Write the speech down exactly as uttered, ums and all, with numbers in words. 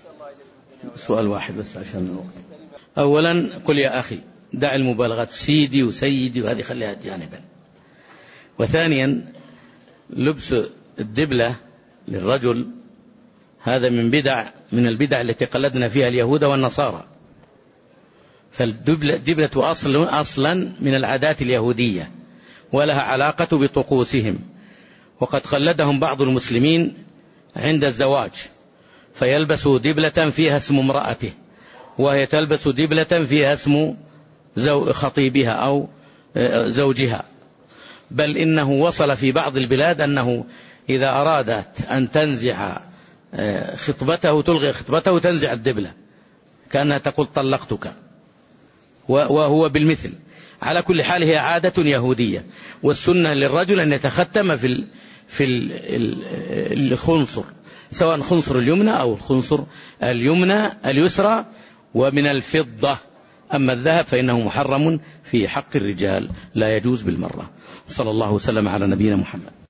سؤال واحد بس عشان الوقت. أولا قل يا أخي، دع المبالغات سيدي وسيدي وهذه خليها جانبا. وثانيا لبس الدبلة للرجل هذا من بدع من البدع التي قلدنا فيها اليهود والنصارى. فالدبلة أصل أصلا من العادات اليهودية ولها علاقة بطقوسهم، وقد قلدهم بعض المسلمين عند الزواج فيلبسوا دبلة فيها اسم امرأته، وهي تلبس دبلة فيها اسم خطيبها أو زوجها. بل إنه وصل في بعض البلاد أنه إذا أرادت أن تنزع خطبته تلغي خطبته تنزع الدبلة كأنها تقول طلقتك، وهو بالمثل. على كل حال هي عادة يهودية، والسنة للرجل أن يتختم في في الخنصر، سواء خنصر اليمنى أو الخنصر اليمنى اليسرى، ومن الفضة. أما الذهب فإنه محرم في حق الرجال لا يجوز بالمرة. صلى الله وسلم على نبينا محمد.